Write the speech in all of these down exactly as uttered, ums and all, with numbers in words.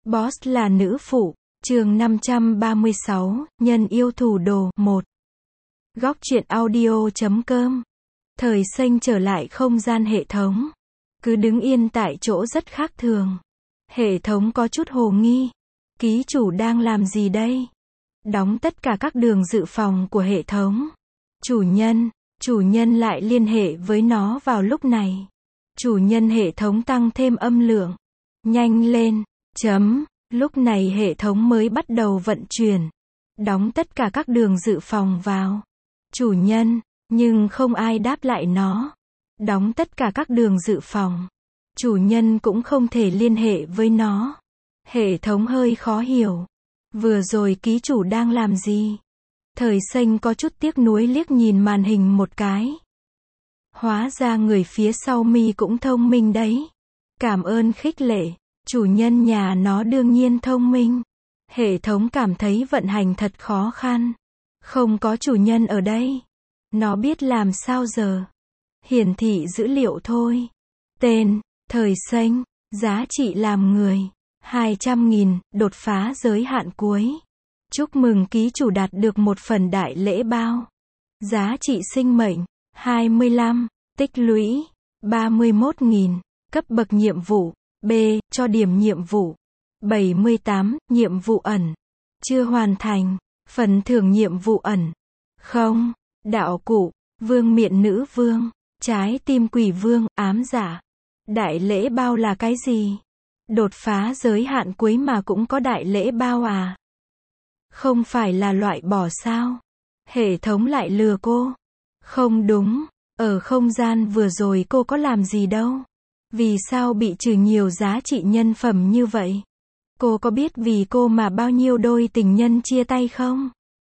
Boss là nữ phụ. Chương năm trăm ba mươi sáu, nhân yêu thủ đồ. một. Góc truyện audio chấm com. Thời xanh trở lại không gian hệ thống. Cứ đứng yên tại chỗ rất khác thường. Hệ thống có chút hồ nghi. Ký chủ đang làm gì đây? Đóng tất cả các đường dự phòng của hệ thống. Chủ nhân, chủ nhân lại liên hệ với nó vào lúc này. Chủ nhân hệ thống tăng thêm âm lượng. Nhanh lên, chấm. Lúc này hệ thống mới bắt đầu vận chuyển. Đóng tất cả các đường dự phòng vào. Chủ nhân, nhưng không ai đáp lại nó. Đóng tất cả các đường dự phòng. Chủ nhân cũng không thể liên hệ với nó. Hệ thống hơi khó hiểu. Vừa rồi ký chủ đang làm gì? Thời xanh có chút tiếc nuối liếc nhìn màn hình một cái. Hóa ra người phía sau mi cũng thông minh đấy. Cảm ơn khích lệ. Chủ nhân nhà nó đương nhiên thông minh. Hệ thống cảm thấy vận hành thật khó khăn. Không có chủ nhân ở đây. Nó biết làm sao giờ. Hiển thị dữ liệu thôi. Tên, thời xanh, giá trị làm người, hai trăm nghìn, đột phá giới hạn cuối. Chúc mừng ký chủ đạt được một phần đại lễ bao. Giá trị sinh mệnh, hai mươi lăm, tích lũy, ba mươi mốt nghìn, cấp bậc nhiệm vụ. B. Cho điểm nhiệm vụ. bảy mươi tám. Nhiệm vụ ẩn. Chưa hoàn thành. Phần thưởng nhiệm vụ ẩn. Không. Đạo cụ. Vương miện nữ vương. Trái tim quỷ vương. Ám giả. Đại lễ bao là cái gì? Đột phá giới hạn cuối mà cũng có đại lễ bao à? Không phải là loại bỏ sao? Hệ thống lại lừa cô. Không đúng. Ở không gian vừa rồi cô có làm gì đâu. Vì sao bị trừ nhiều giá trị nhân phẩm như vậy? Cô có biết vì cô mà bao nhiêu đôi tình nhân chia tay không?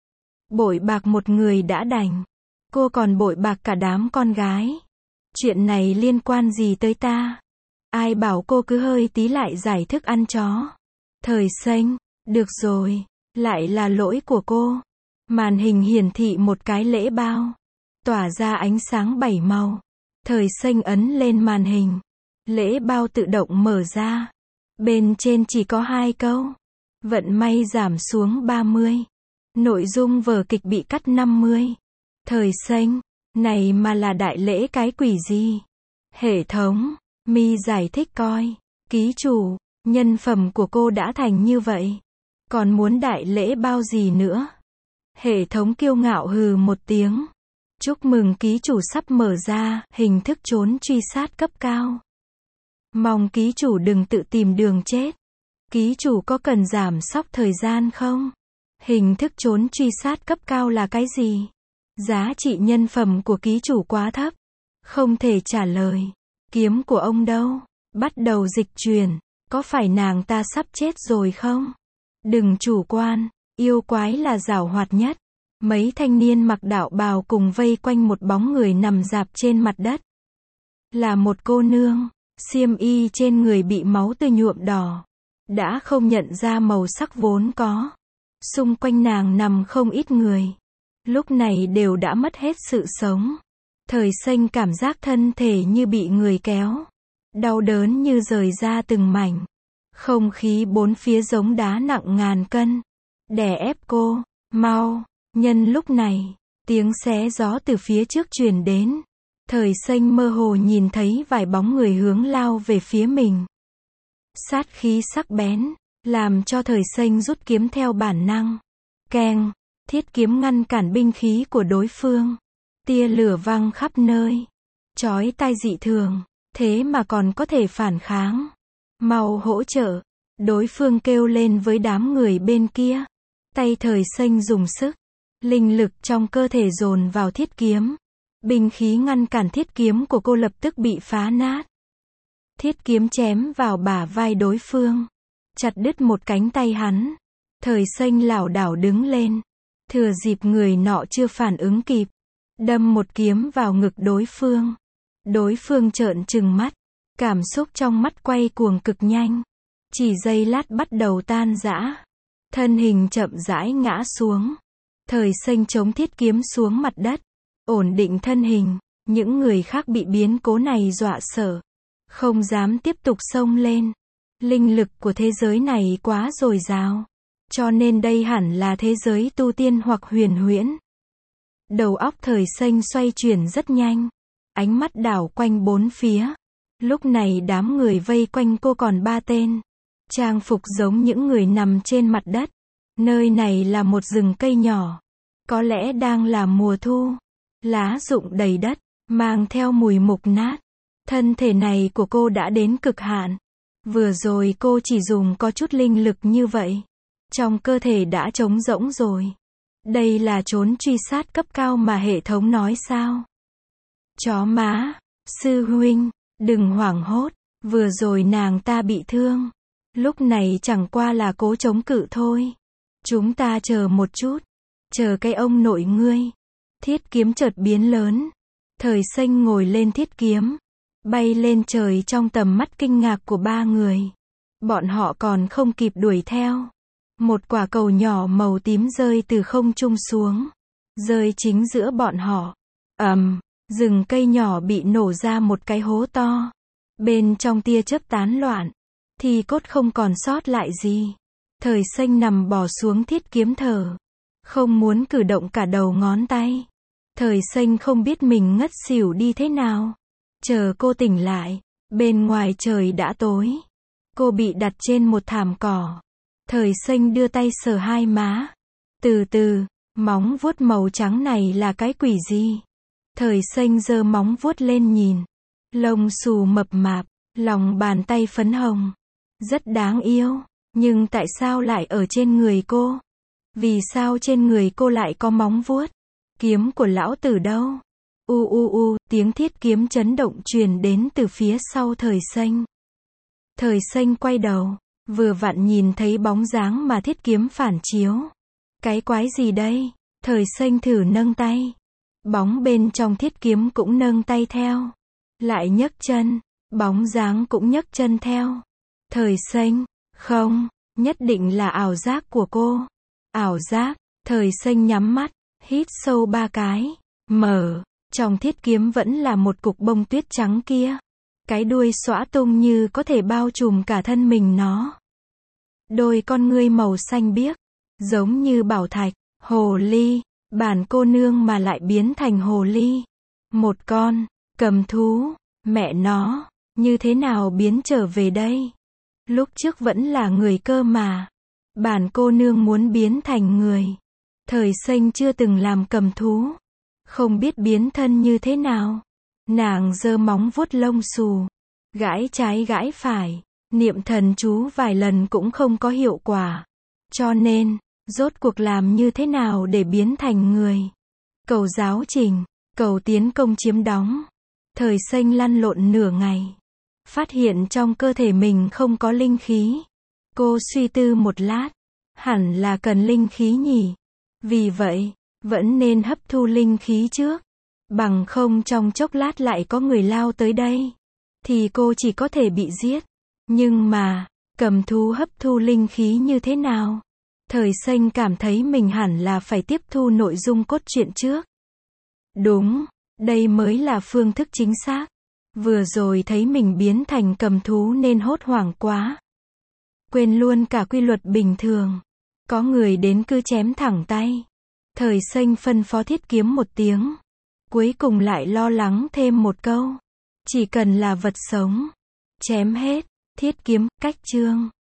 Bội bạc một người đã đành. Cô còn bội bạc cả đám con gái. Chuyện này liên quan gì tới ta? Ai bảo cô cứ hơi tí lại giải thức ăn chó? Thời xanh, được rồi, lại là lỗi của cô. Màn hình hiển thị một cái lễ bao. Tỏa ra ánh sáng bảy màu. Thời xanh ấn lên màn hình. Lễ bao tự động mở ra. Bên trên chỉ có hai câu. Vận may giảm xuống ba mươi. Nội dung vở kịch bị cắt năm mươi. Thời xanh, này mà là đại lễ cái quỷ gì? Hệ thống, mi giải thích coi. Ký chủ, nhân phẩm của cô đã thành như vậy. Còn muốn đại lễ bao gì nữa? Hệ thống kiêu ngạo hừ một tiếng. Chúc mừng ký chủ sắp mở ra hình thức trốn truy sát cấp cao. Mong ký chủ đừng tự tìm đường chết. Ký chủ có cần giảm sóc thời gian không? Hình thức trốn truy sát cấp cao là cái gì? Giá trị nhân phẩm của ký chủ quá thấp. Không thể trả lời. Kiếm của ông đâu? Bắt đầu dịch chuyển. Có phải nàng ta sắp chết rồi không? Đừng chủ quan. Yêu quái là giảo hoạt nhất. Mấy thanh niên mặc đạo bào cùng vây quanh một bóng người nằm rạp trên mặt đất. Là một cô nương. Xiêm y trên người bị máu tươi nhuộm đỏ. Đã không nhận ra màu sắc vốn có. Xung quanh nàng nằm không ít người. Lúc này đều đã mất hết sự sống. Thời xanh cảm giác thân thể như bị người kéo. Đau đớn như rời ra từng mảnh. Không khí bốn phía giống đá nặng ngàn cân. Đè ép cô. Mau. Nhân lúc này, tiếng xé gió từ phía trước truyền đến. Thời xanh mơ hồ nhìn thấy vài bóng người hướng lao về phía mình. Sát khí sắc bén, làm cho thời xanh rút kiếm theo bản năng. Keng, thiết kiếm ngăn cản binh khí của đối phương. Tia lửa văng khắp nơi. Chói tai dị thường, thế mà còn có thể phản kháng. Mau hỗ trợ. Đối phương kêu lên với đám người bên kia. Tay thời xanh dùng sức. Linh lực trong cơ thể dồn vào thiết kiếm. Binh khí ngăn cản thiết kiếm của cô lập tức bị phá nát. Thiết kiếm chém vào bả vai đối phương. Chặt đứt một cánh tay hắn. Thời xanh lảo đảo đứng lên. Thừa dịp người nọ chưa phản ứng kịp. Đâm một kiếm vào ngực đối phương. Đối phương trợn trừng mắt. Cảm xúc trong mắt quay cuồng cực nhanh. Chỉ giây lát bắt đầu tan rã. Thân hình chậm rãi ngã xuống. Thời xanh chống thiết kiếm xuống mặt đất. Ổn định thân hình. Những người khác bị biến cố này dọa sợ. Không dám tiếp tục xông lên. Linh lực của thế giới này quá dồi dào. Cho nên đây hẳn là thế giới tu tiên hoặc huyền huyễn. Đầu óc Thời Xanh xoay chuyển rất nhanh. Ánh mắt đảo quanh bốn phía. Lúc này đám người vây quanh cô còn ba tên. Trang phục giống những người nằm trên mặt đất. Nơi này là một rừng cây nhỏ. Có lẽ đang là mùa thu. Lá rụng đầy đất, mang theo mùi mục nát. Thân thể này của cô đã đến cực hạn. Vừa rồi cô chỉ dùng có chút linh lực như vậy. Trong cơ thể đã trống rỗng rồi. Đây là trốn truy sát cấp cao mà hệ thống nói sao? Chó má, sư huynh, đừng hoảng hốt, vừa rồi nàng ta bị thương. Lúc này chẳng qua là cố chống cự thôi. Chúng ta chờ một chút, chờ cái ông nội ngươi. Thiết kiếm chợt biến lớn. Thời Xanh ngồi lên thiết kiếm, bay lên trời trong tầm mắt kinh ngạc của ba người. Bọn họ còn không kịp đuổi theo. Một quả cầu nhỏ màu tím rơi từ không trung xuống, rơi chính giữa bọn họ. Ầm, um, rừng cây nhỏ bị nổ ra một cái hố to. Bên trong tia chớp tán loạn, thì cốt không còn sót lại gì. Thời Xanh nằm bò xuống thiết kiếm thở, không muốn cử động cả đầu ngón tay. Thời Xanh không biết mình ngất xỉu đi thế nào. Chờ cô tỉnh lại, bên ngoài trời đã tối. Cô bị đặt trên một thảm cỏ. Thời Xanh đưa tay sờ hai má. Từ từ, móng vuốt màu trắng này là cái quỷ gì? Thời Xanh giơ móng vuốt lên nhìn. Lông xù mập mạp, lòng bàn tay phấn hồng. Rất đáng yêu, nhưng tại sao lại ở trên người cô? Vì sao trên người cô lại có móng vuốt? Kiếm của lão tử đâu? U u u, tiếng thiết kiếm chấn động truyền đến từ phía sau Thời Xanh. Thời Xanh quay đầu, vừa vặn nhìn thấy bóng dáng mà thiết kiếm phản chiếu. Cái quái gì đây? Thời Xanh thử nâng tay. Bóng bên trong thiết kiếm cũng nâng tay theo. Lại nhấc chân, bóng dáng cũng nhấc chân theo. Thời Xanh, không, nhất định là ảo giác của cô. Ảo giác, Thời Xanh nhắm mắt, hít sâu ba cái, mở, trong thiết kiếm vẫn là một cục bông tuyết trắng kia. Cái đuôi xõa tung như có thể bao trùm cả thân mình nó. Đôi con ngươi màu xanh biếc, giống như bảo thạch, hồ ly, bản cô nương mà lại biến thành hồ ly. Một con, cầm thú, mẹ nó, như thế nào biến trở về đây? Lúc trước vẫn là người cơ mà. Bản cô nương muốn biến thành người. Thời Xanh chưa từng làm cầm thú, không biết biến thân như thế nào. Nàng giơ móng vuốt lông xù, gãi trái gãi phải, niệm thần chú vài lần cũng không có hiệu quả. Cho nên, rốt cuộc làm như thế nào để biến thành người? Cầu giáo trình, cầu tiến công chiếm đóng. Thời Xanh lăn lộn nửa ngày, phát hiện trong cơ thể mình không có linh khí. Cô suy tư một lát, hẳn là cần linh khí nhỉ. Vì vậy, vẫn nên hấp thu linh khí trước. Bằng không trong chốc lát lại có người lao tới đây, thì cô chỉ có thể bị giết. Nhưng mà, cầm thú hấp thu linh khí như thế nào? Thời Xanh cảm thấy mình hẳn là phải tiếp thu nội dung cốt truyện trước. Đúng, đây mới là phương thức chính xác. Vừa rồi thấy mình biến thành cầm thú nên hốt hoảng quá. Quên luôn cả quy luật bình thường. Có người đến cứ chém thẳng tay. Thời Xanh phân phó thiết kiếm một tiếng. Cuối cùng lại lo lắng thêm một câu. Chỉ cần là vật sống, chém hết. Thiết kiếm, cách chương.